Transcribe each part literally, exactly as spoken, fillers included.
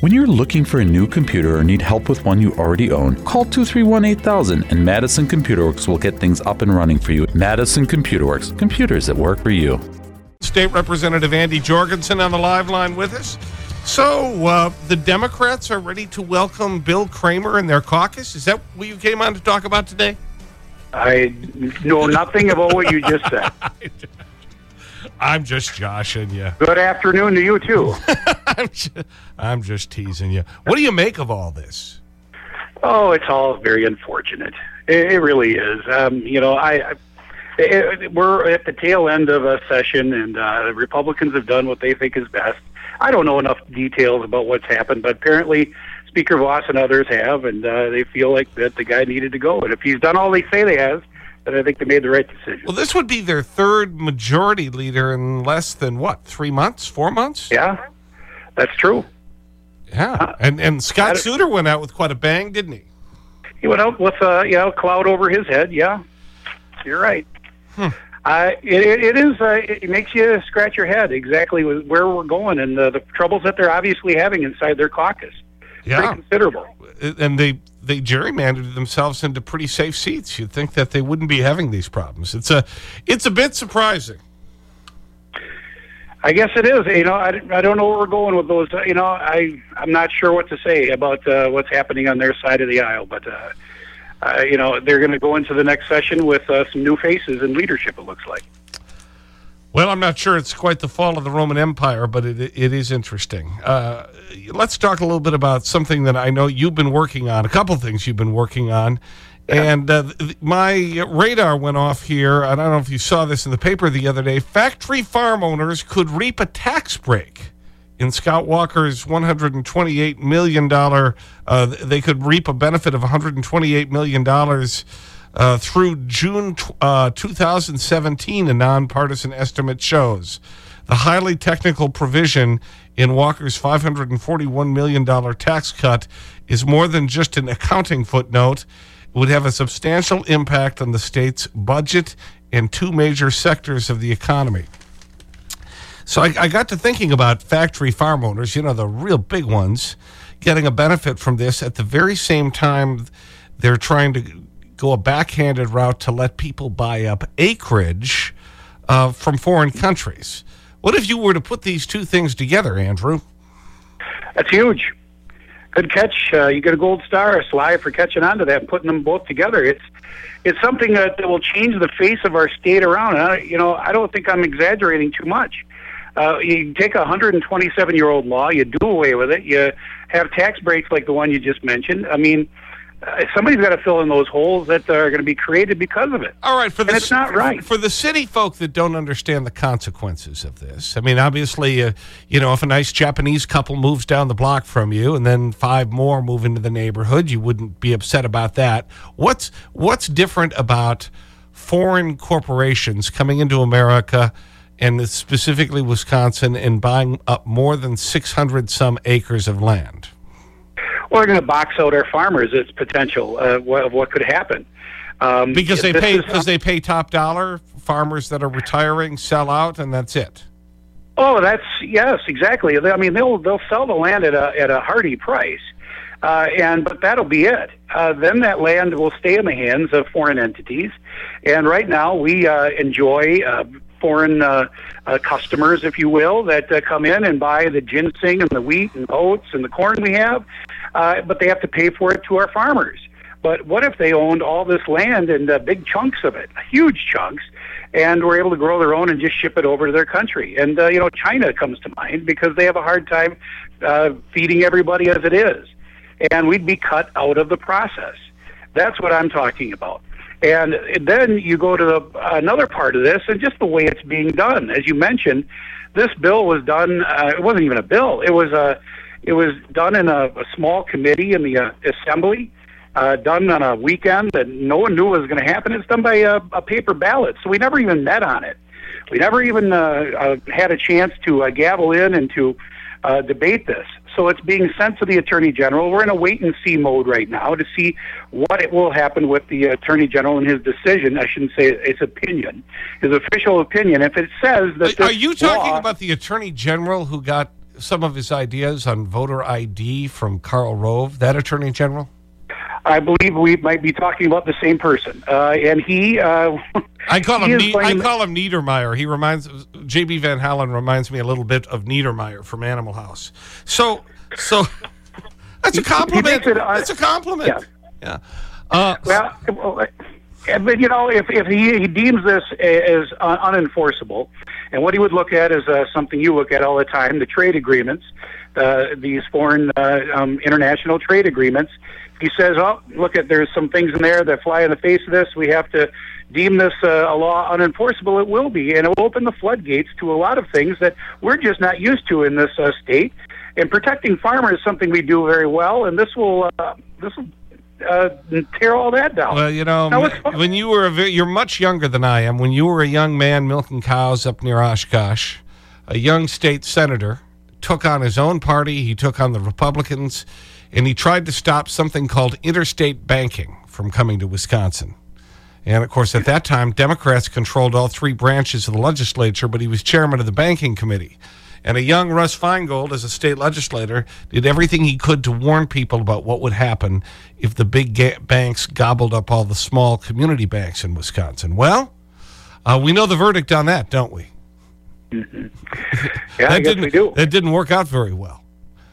When you're looking for a new computer or need help with one you already own, call two three one, eight thousand and Madison Computer Works will get things up and running for you. Madison Computer Works, computers that work for you. State Representative Andy Jorgensen on the live line with us. So, uh, the Democrats are ready to welcome Bill Kramer in their caucus. Is that what you came on to talk about today? I know nothing about what you just said. I'm just joshing you. Good afternoon to you, too. I'm, just, I'm just teasing you. What do you make of all this? Oh, it's all very unfortunate. It, it really is. Um, you know, I, I it, we're at the tail end of a session, and uh, the Republicans have done what they think is best. I don't know enough details about what's happened, but apparently Speaker Voss and others have, and uh, they feel like that the guy needed to go. And if he's done all they say they have, then I think they made the right decision. Well, this would be their third majority leader in less than, what, three months, four months? Yeah, that's true. Yeah, uh, and, and Scott Souter went out with quite a bang, didn't he? He went out with a you know, cloud over his head, yeah. You're right. Hmm. Uh, it, it is. Uh, it makes you scratch your head exactly where we're going and the, the troubles that they're obviously having inside their caucus. Yeah. Pretty considerable. And they, they gerrymandered themselves into pretty safe seats. You'd think that they wouldn't be having these problems. It's a, it's a bit surprising. I guess it is. You know, I, I don't know where we're going with those. You know, I, I'm not sure what to say about uh, what's happening on their side of the aisle. But, uh, uh, you know, they're going to go into the next session with uh, some new faces and leadership, it looks like. Well, I'm not sure it's quite the fall of the Roman Empire, but it, it is interesting. Uh, let's talk a little bit about something that I know you've been working on, a couple things you've been working on. Yeah. And uh, my radar went off here. I don't know if you saw this in the paper the other day. Factory farm owners could reap a tax break in Scott Walker's one hundred twenty-eight million dollars. Uh, they could reap a benefit of one hundred twenty-eight million dollars Uh, through June uh, two thousand seventeen, a nonpartisan estimate shows. The highly technical provision in Walker's five hundred forty-one million dollars tax cut is more than just an accounting footnote. It would have a substantial impact on the state's budget and two major sectors of the economy. So I, I got to thinking about factory farm owners, you know, the real big ones, getting a benefit from this at the very same time they're trying to go a backhanded route to let people buy up acreage uh, from foreign countries. What if you were to put these two things together, Andrew? That's huge. Good catch. Uh, you get a gold star, Sly, for catching on to that and putting them both together. It's it's something that, that will change the face of our state around. I, you know, I don't think I'm exaggerating too much. Uh, you take a one hundred twenty-seven-year-old law, you do away with it, you have tax breaks like the one you just mentioned. I mean, Uh, somebody's got to fill in those holes that are going to be created because of it. All right, for the, and it's not right. For the city folk that don't understand the consequences of this, I mean, obviously, uh, you know, if a nice Japanese couple moves down the block from you and then five more move into the neighborhood, you wouldn't be upset about that. What's, what's different about foreign corporations coming into America and specifically Wisconsin and buying up more than six hundred some acres of land? We're going to box out our farmers. It's potential uh, of what could happen. Um, because they pay because they pay top dollar. Farmers that are retiring sell out, and that's it. Oh, that's yes, exactly. I mean, they'll they'll sell the land at a at a hearty price, uh, and but that'll be it. Uh, then that land will stay in the hands of foreign entities, and right now we uh, enjoy uh, foreign uh, uh, customers, if you will, that uh, come in and buy the ginseng and the wheat and oats and the corn we have. Uh, but they have to pay for it to our farmers. But what if they owned all this land and uh, big chunks of it, huge chunks, and were able to grow their own and just ship it over to their country? And, uh, you know, China comes to mind because they have a hard time uh, feeding everybody as it is. And we'd be cut out of the process. That's what I'm talking about. And then you go to the, another part of this and just the way it's being done. As you mentioned, this bill was done, uh, it wasn't even a bill, it was a It was done in a, a small committee in the uh, assembly, uh, done on a weekend that no one knew what was going to happen. It's done by a, a paper ballot, so we never even met on it. We never even uh, uh, had a chance to uh, gavel in and to uh, debate this. So it's being sent to the Attorney General. We're in a wait-and-see mode right now to see what it will happen with the Attorney General and his decision. I shouldn't say his opinion, his official opinion. If it says that Are, are you talking law, about the Attorney General who got some of his ideas on voter I D from Karl Rove, that Attorney General? I believe we might be talking about the same person. Uh, and he... Uh, I call him he ne I call him Niedermeyer. He reminds... J B Van Halen reminds me a little bit of Niedermeyer from Animal House. So... so that's a compliment. It, uh, that's a compliment. Yeah. yeah. Uh, well, but, you know, if, if he, he deems this as un unenforceable, and what he would look at is uh, something you look at all the time, the trade agreements, uh, these foreign uh, um, international trade agreements. He says, oh, look, at there's some things in there that fly in the face of this. We have to deem this uh, a law unenforceable. It will be, and it will open the floodgates to a lot of things that we're just not used to in this uh, state. And protecting farmers is something we do very well, and this will uh, this will uh, tear all that down. Well, you know, now, when you were a very, you're much younger than I am. When you were a young man milking cows up near Oshkosh, a young state senator took on his own party. He took on the Republicans, and he tried to stop something called interstate banking from coming to Wisconsin. And, of course, at that time, Democrats controlled all three branches of the legislature, but he was chairman of the banking committee. And a young Russ Feingold, as a state legislator, did everything he could to warn people about what would happen if the big banks gobbled up all the small community banks in Wisconsin. Well, uh, we know the verdict on that, don't we? Mm-hmm. Yeah, that I guess didn't, we do. That didn't work out very well.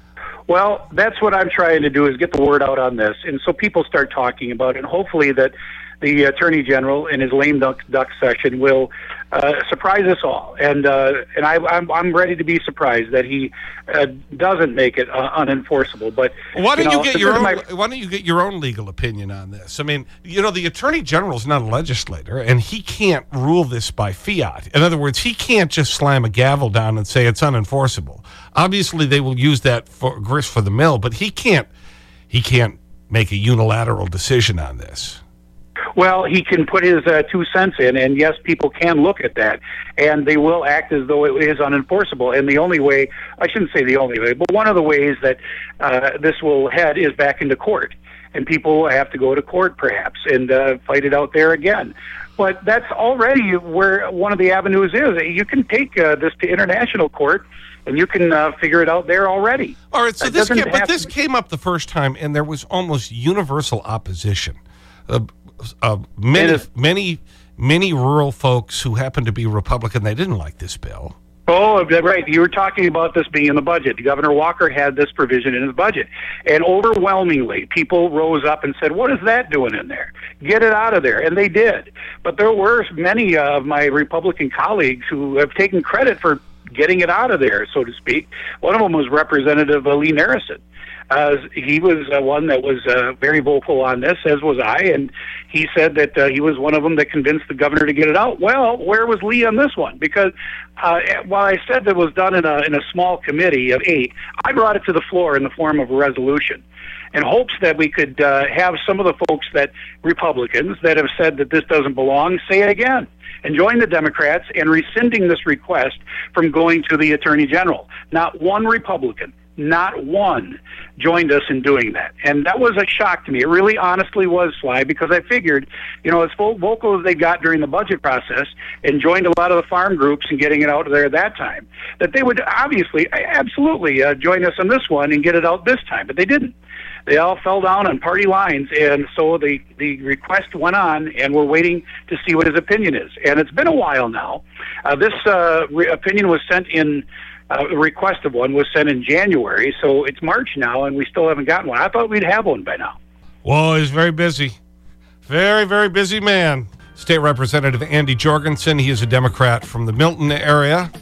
Well, that's what I'm trying to do, is get the word out on this. And so people start talking about it, and hopefully that the Attorney General in his lame duck, duck session will uh, surprise us all. And uh, and I, I'm, I'm ready to be surprised that he uh, doesn't make it uh, unenforceable. But why don't you, know, get your own, my... why don't you get your own legal opinion on this? I mean, you know, the Attorney General is not a legislator, and he can't rule this by fiat. In other words, he can't just slam a gavel down and say it's unenforceable. Obviously, they will use that for grist for the mill, but he can't, he can't make a unilateral decision on this. Well, he can put his uh, two cents in, and yes, people can look at that, and they will act as though it is unenforceable. And the only way, I shouldn't say the only way, but one of the ways that uh, this will head is back into court. And people have to go to court, perhaps, and uh, fight it out there again. But that's already where one of the avenues is. You can take uh, this to international court, and you can uh, figure it out there already. All right, so That this doesn't came, but have this to- came up the first time, and there was almost universal opposition. Uh, uh, many, It is- many, many rural folks who happened to be Republican, they didn't like this bill. Oh, right. You were talking about this being in the budget. Governor Walker had this provision in his budget. And overwhelmingly, people rose up and said, what is that doing in there? Get it out of there. And they did. But there were many of my Republican colleagues who have taken credit for getting it out of there, so to speak. One of them was Representative Lee Narrison. Uh, he was uh, one that was uh, very vocal on this, as was I, and he said that uh, he was one of them that convinced the governor to get it out. Well, where was Lee on this one? Because uh, while I said that it was done in a in a small committee of eight, I brought it to the floor in the form of a resolution, in hopes that we could uh, have some of the folks that Republicans that have said that this doesn't belong say it again and join the Democrats in rescinding this request from going to the Attorney General. Not one Republican. Not one joined us in doing that. And that was a shock to me. It really honestly was, Sly, because I figured, you know, as vocal as they got during the budget process and joined a lot of the farm groups and getting it out there at that time, that they would obviously, absolutely uh, join us on this one and get it out this time. But they didn't. They all fell down on party lines, and so the, the request went on, and we're waiting to see what his opinion is. And it's been a while now. Uh, this uh, re- opinion was sent in Uh, a request of one was sent in January, so it's March now, and we still haven't gotten one. I thought we'd have one by now. Well, he's very busy. Very, very busy man. State Representative Andy Jorgensen, he is a Democrat from the Milton area,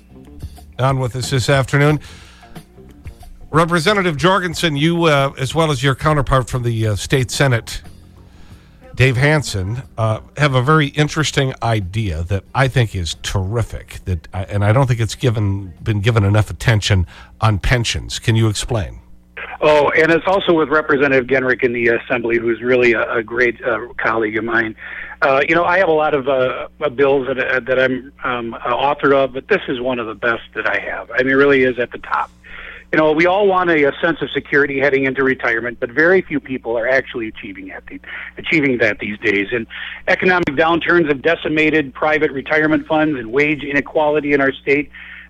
on with us this afternoon. Representative Jorgensen, you, uh, as well as your counterpart from the uh, State Senate, Dave Hansen, uh, have a very interesting idea that I think is terrific, that, I, and I don't think it's given, been given enough attention on pensions. Can you explain? Oh, and it's also with Representative Genrich in the Assembly, who's really a, a great uh, colleague of mine. Uh, you know, I have a lot of uh, bills that, uh, that I'm um, uh, author of, but this is one of the best that I have. I mean, it really is at the top. You know, we all want a, a sense of security heading into retirement, but very few people are actually achieving that, achieving that these days. And economic downturns have decimated private retirement funds, and wage inequality in our state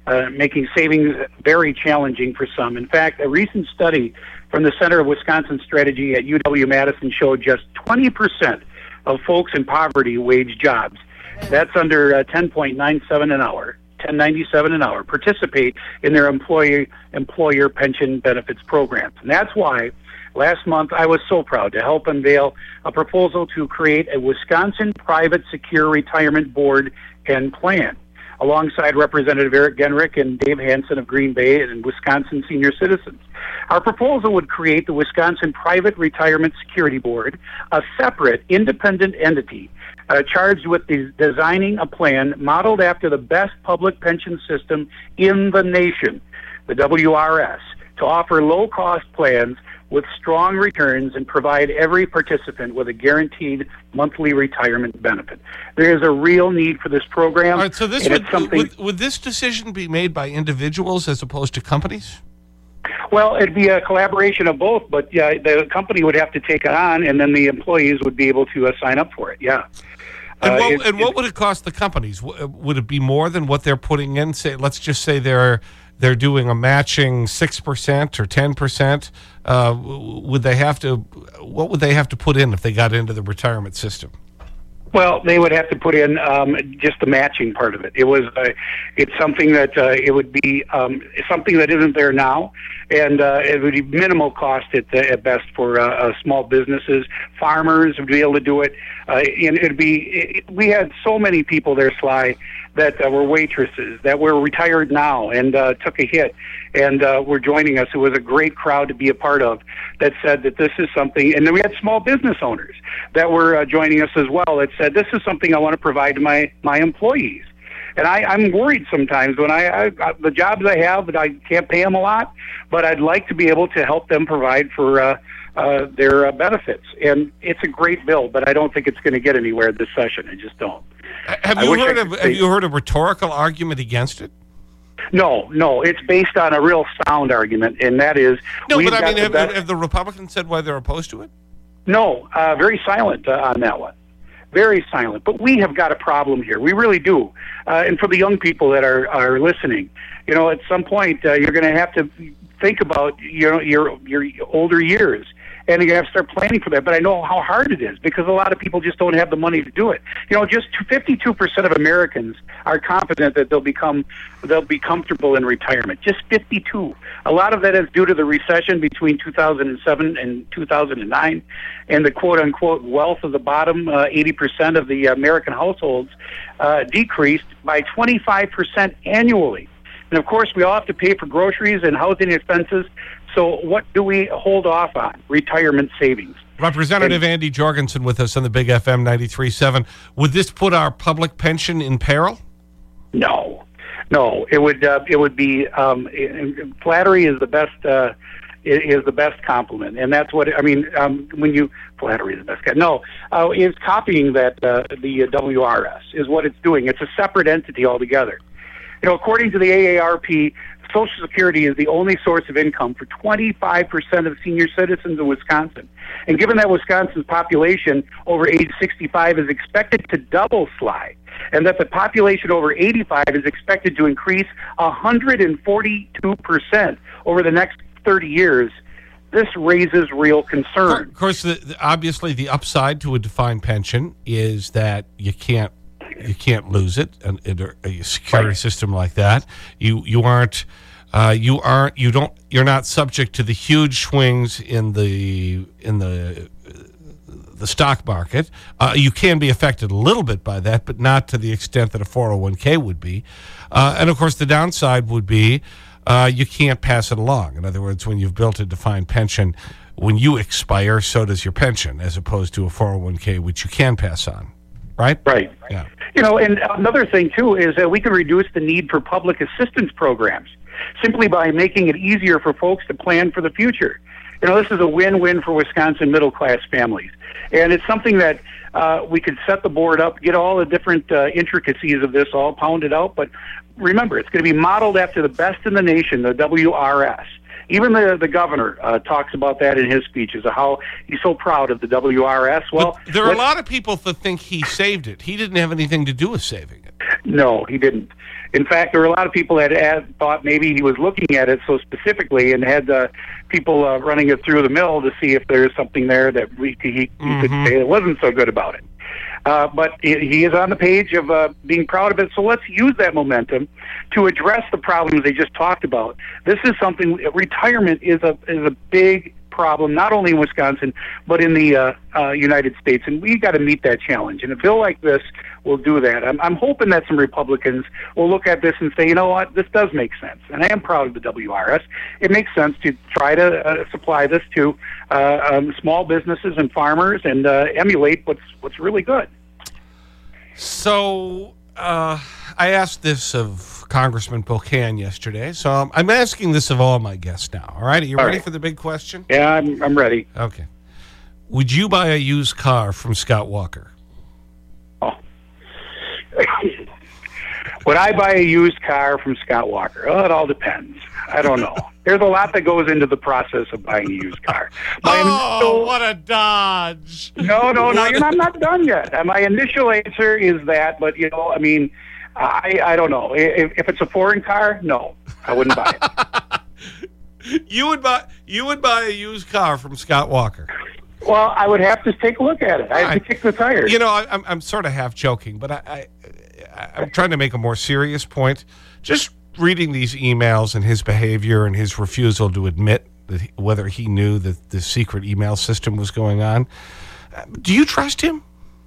uh, making savings very challenging for some. In fact, a recent study from the Center of Wisconsin Strategy at U W-Madison showed just twenty percent of folks in poverty wage jobs. That's under uh, ten point nine seven an hour, ten ninety-seven an hour, participate in their employer employer pension benefits programs. And that's why last month I was so proud to help unveil a proposal to create a Wisconsin Private Secure Retirement Board and Plan, alongside Representative Eric Genrich and Dave Hansen of Green Bay and Wisconsin Senior Citizens. Our proposal would create the Wisconsin Private Retirement Security Board, a separate, independent entity uh, charged with de- designing a plan modeled after the best public pension system in the nation, the W R S, to offer low-cost plans with strong returns and provide every participant with a guaranteed monthly retirement benefit. There is a real need for this program. All right, so this would, something, would, would this decision be made by individuals as opposed to companies? Well, it'd be a collaboration of both, but uh, the company would have to take it on, and then the employees would be able to uh, sign up for it, yeah. And, what, uh, it, and what would it cost the companies? Would it be more than what they're putting in? Say, let's just say they're they're doing a matching six percent or ten percent. Uh, would they have to, what would they have to put in if they got into the retirement system? Well, they would have to put in um, just the matching part of it. It was, uh, it's something that uh, it would be um, something that isn't there now, and uh, it would be minimal cost at, at best for uh, uh, small businesses. Farmers would be able to do it, uh, and it'd be. It, we had so many people there, Sly, that uh, were waitresses that were retired now and uh, took a hit and uh, were joining us. It was a great crowd to be a part of that said that this is something, and then we had small business owners that were uh, joining us as well that said this is something I want to provide to my, my employees. And I, I'm worried sometimes when I, I, the jobs I have, but I can't pay them a lot, but I'd like to be able to help them provide for uh, uh, their uh, benefits. And it's a great bill, but I don't think it's going to get anywhere this session. I just don't. Have you, heard of, have you heard a rhetorical argument against it? No, no. It's based on a real sound argument, and that is... No, but I mean, have, have the Republicans said why they're opposed to it? No, uh, very silent uh, on that one. Very silent. But we have got a problem here. We really do. Uh, and for the young people that are, are listening, you know, at some point uh, you're going to have to think about you know, your, your older years. And you have to start planning for that. But I know how hard it is because a lot of people just don't have the money to do it. You know, just fifty-two percent of Americans are confident that they'll become they'll be comfortable in retirement. Just fifty-two. A lot of that is due to the recession between two thousand seven and two thousand nine, and the quote unquote wealth of the bottom uh, eighty percent of the American households uh, decreased by twenty-five percent annually. And of course, we all have to pay for groceries and housing expenses. So what do we hold off on? Retirement savings. Representative and, Andy Jorgensen with us on the Big F M ninety-three point seven. Would this put our public pension in peril? No. No. It would uh, it would be um, it, flattery is the best uh, is the best compliment. And that's what I mean um, when you flattery is the best. No, uh, it's copying that uh, the W R S is what it's doing. It's a separate entity altogether. You know, according to the A A R P, Social Security is the only source of income for twenty-five percent of senior citizens in Wisconsin. And given that Wisconsin's population over age sixty-five is expected to double, Sly, and that the population over eighty-five is expected to increase one hundred forty-two percent over the next thirty years, this raises real concern. Of course, the, the, obviously the upside to a defined pension is that you can't You can't lose it in, in a security right. system like that. You you aren't uh, you aren't you don't you're not subject to the huge swings in the in the the stock market. Uh, you can be affected a little bit by that, but not to the extent that a four oh one K would be. Uh, and of course, the downside would be uh, you can't pass it along. In other words, when you've built a defined pension, when you expire, so does your pension, as opposed to a four oh one K, which you can pass on. Right? Right. Yeah. You know, and another thing, too, is that we can reduce the need for public assistance programs simply by making it easier for folks to plan for the future. You know, this is a win-win for Wisconsin middle-class families. And it's something that uh, we could set the board up, get all the different uh, intricacies of this all pounded out. But remember, it's going to be modeled after the best in the nation, the W R S. Even the, the governor uh, talks about that in his speeches, of how he's so proud of the W R S. Well, but there are a lot of people that think he saved it. He didn't have anything to do with saving it. No, he didn't. In fact, there were a lot of people that had thought maybe he was looking at it so specifically and had uh, people uh, running it through the mill to see if there's something there that we, he, he mm-hmm. could say that wasn't so good about it. Uh, but he is on the page of uh, being proud of it. So let's use that momentum to address the problems they just talked about. This is something. Retirement is a is a big problem, not only in Wisconsin but in the uh, uh, United States, and we got to meet that challenge. And a bill like this will do that. I'm, I'm hoping that some Republicans will look at this and say, you know what, this does make sense. And I am proud of the W R S. It makes sense to try to uh, supply this to uh, um, small businesses and farmers and uh, emulate what's what's really good. So uh, I asked this of Congressman Pocan yesterday, so um, I'm asking this of all my guests now. All right, are you all ready right. for the big question? Yeah, I'm, I'm ready. Okay. Would you buy a used car from Scott Walker? Oh. Would I buy a used car from Scott Walker? Oh, it all depends. I don't know. There's a lot that goes into the process of buying a used car. My oh, initial, what a dodge. No, no, no, you're not, I'm not done yet. My initial answer is that, but, you know, I mean, I, I don't know. If, if it's a foreign car, no, I wouldn't buy it. you, would buy, you would buy a used car from Scott Walker? Well, I would have to take a look at it. I have to kick the tires. You know, I, I'm, I'm sort of half joking, but I, I, I'm trying to make a more serious point. Just reading these emails and his behavior and his refusal to admit that he, whether he knew that the secret email system was going on, do you trust him?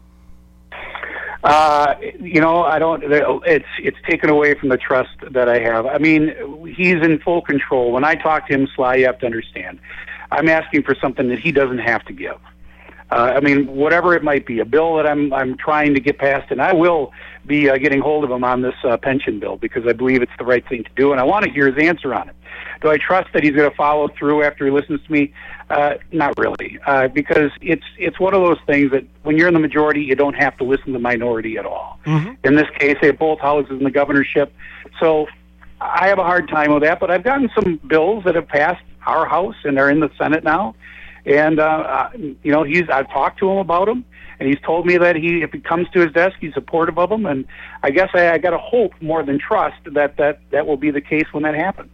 Uh, you know, I don't, it's, it's taken away from the trust that I have. I mean, he's in full control. When I talk to him, Sly, you have to understand, I'm asking for something that he doesn't have to give. Uh, I mean, whatever it might be, a bill that I'm I'm trying to get passed, and I will be uh, getting hold of him on this uh, pension bill because I believe it's the right thing to do, and I want to hear his answer on it. Do I trust that he's going to follow through after he listens to me? Uh, not really, uh, because it's it's one of those things that when you're in the majority, you don't have to listen to the minority at all. Mm-hmm. In this case, they have both houses in the governorship, so I have a hard time with that. But I've gotten some bills that have passed our house and they're in the Senate now. And, uh, you know, he's, I've talked to him about them, and he's told me that he, if he comes to his desk, he's supportive of them. And I guess I, I got to hope more than trust that, that that will be the case when that happens.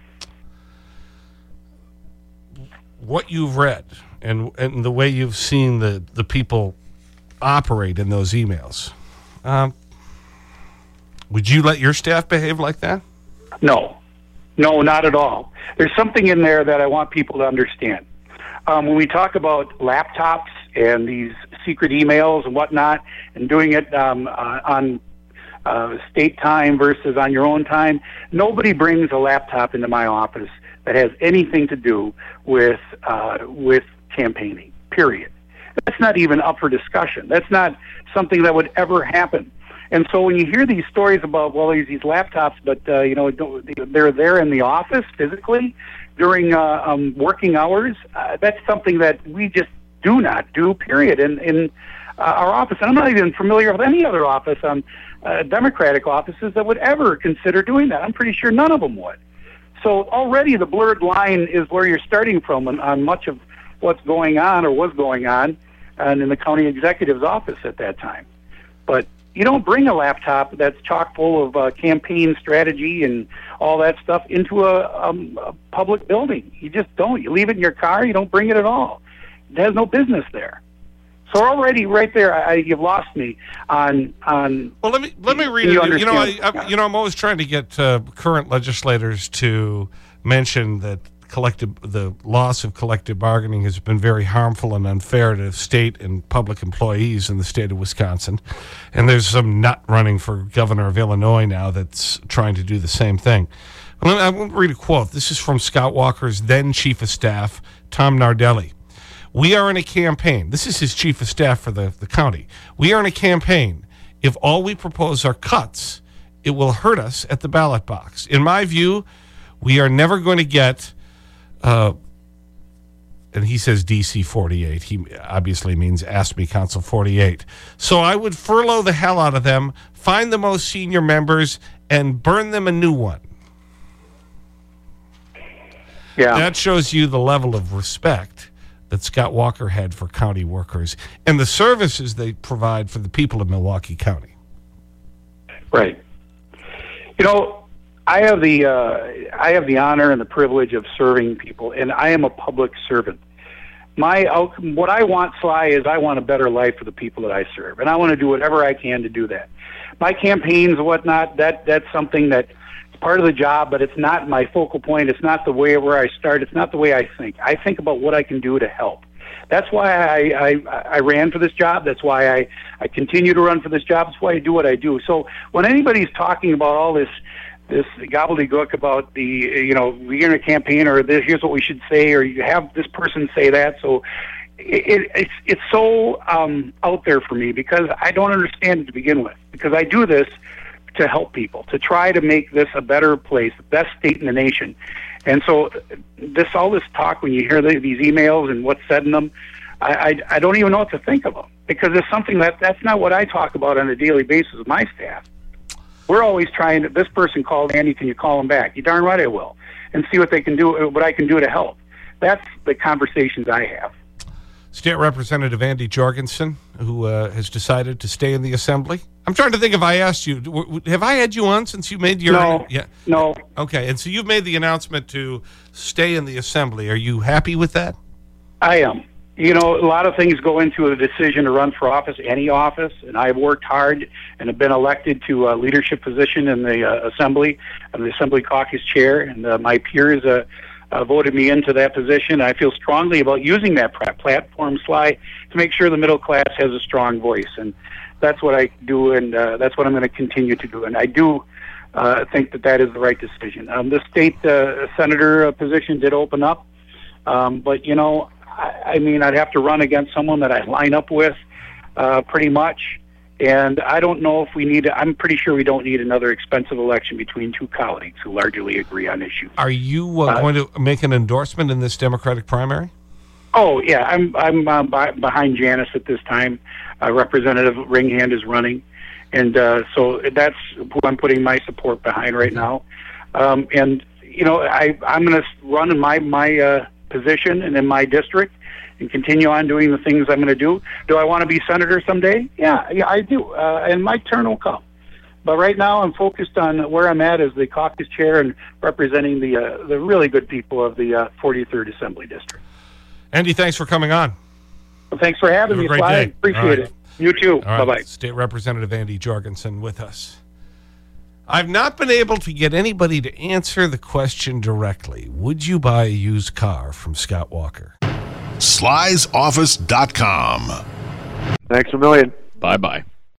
What you've read and, and the way you've seen the, the people operate in those emails, um, would you let your staff behave like that? No. No, not at all. There's something in there that I want people to understand. Um, when we talk about laptops and these secret emails and whatnot, and doing it um, uh, on uh, state time versus on your own time, nobody brings a laptop into my office that has anything to do with uh, with campaigning, period. That's not even up for discussion. That's not something that would ever happen. And so when you hear these stories about, well, there's these laptops, but, uh, you know, they're there in the office physically during uh, um, working hours, uh, that's something that we just do not do, period, in, in uh, our office. And I'm not even familiar with any other office, um, uh, Democratic offices, that would ever consider doing that. I'm pretty sure none of them would. So already the blurred line is where you're starting from on, on much of what's going on or was going on and in the county executive's office at that time. But you don't bring a laptop that's chock full of uh, campaign strategy and all that stuff into a, um, a public building. You just don't. You leave it in your car. You don't bring it at all. It has no business there. So already, right there, I, you've lost me on on. Well, let me let me read you it. You know, I, I, you know, I'm always trying to get uh, current legislators to mention that collective the loss of collective bargaining has been very harmful and unfair to state and public employees in the state of Wisconsin. And there's some nut running for governor of Illinois now that's trying to do the same thing. I want to read a quote. This is from Scott Walker's then chief of staff, Tom Nardelli. We are in a campaign. This is his chief of staff for the, the county. We are in a campaign. If all we propose are cuts, it will hurt us at the ballot box. In my view, we are never going to get Uh, and he says D C forty-eight. He obviously means Ask Me Council forty-eight. So I would furlough the hell out of them, find the most senior members, and burn them a new one. Yeah. That shows you the level of respect that Scott Walker had for county workers and the services they provide for the people of Milwaukee County. Right. You know, I have the uh, I have the honor and the privilege of serving people, and I am a public servant. My what I want, Sly, is I want a better life for the people that I serve, and I want to do whatever I can to do that. My campaigns and whatnot, that that's something that is part of the job, but it's not my focal point. It's not the way where I start. It's not the way I think. I think about what I can do to help. That's why I, I, I ran for this job. That's why I, I continue to run for this job. That's why I do what I do. So when anybody's talking about all this this gobbledygook about the, you know, we're in a campaign, or this, here's what we should say, or you have this person say that, so it, it, it's it's so um, out there for me because I don't understand it to begin with. Because I do this to help people, to try to make this a better place, the best state in the nation. And so this all this talk, when you hear the, these emails and what's said in them, I, I, I don't even know what to think of them, because it's something that that's not what I talk about on a daily basis with my staff. We're always trying to, this person called, Andy, can you call him back? You darn right I will, and see what they can do, what I can do to help. That's the conversations I have. State Representative Andy Jorgensen, who uh, has decided to stay in the Assembly. I'm trying to think if I asked you, have I had you on since you made your... No, yeah. no. Okay, and so you've made the announcement to stay in the Assembly. Are you happy with that? I am. You know, a lot of things go into a decision to run for office, any office, and I've worked hard and have been elected to a leadership position in the uh, Assembly. I'm the Assembly Caucus Chair, and uh, my peers uh, uh, voted me into that position. I feel strongly about using that platform, Sly, to make sure the middle class has a strong voice, and that's what I do, and uh, that's what I'm going to continue to do. And I do uh, think that that is the right decision. Um, the state uh, senator uh, position did open up, um, but, you know, I mean, I'd have to run against someone that I line up with uh, pretty much. And I don't know if we need, I'm pretty sure we don't need another expensive election between two colleagues who largely agree on issues. Are you uh, uh, going to make an endorsement in this Democratic primary? Oh, yeah. I'm, I'm uh, by, behind Janice at this time. Uh, Representative Ringhand is running. And uh, so that's who I'm putting my support behind right now. Um, and, you know, I, I'm going to run in my, my, uh, position and in my district and continue on doing the things I'm going to do. Do I want to be senator someday? Yeah, yeah, I do. Uh, and my turn will come. But right now I'm focused on where I'm at as the caucus chair and representing the uh, the really good people of the uh, forty-third Assembly District. Andy, thanks for coming on. Well, thanks for having me. Have a great day. Appreciate right. it. You too. Right. Bye-bye. State Representative Andy Jorgensen with us. I've not been able to get anybody to answer the question directly. Would you buy a used car from Scott Walker? Slys Office dot com. Thanks a million. Bye-bye.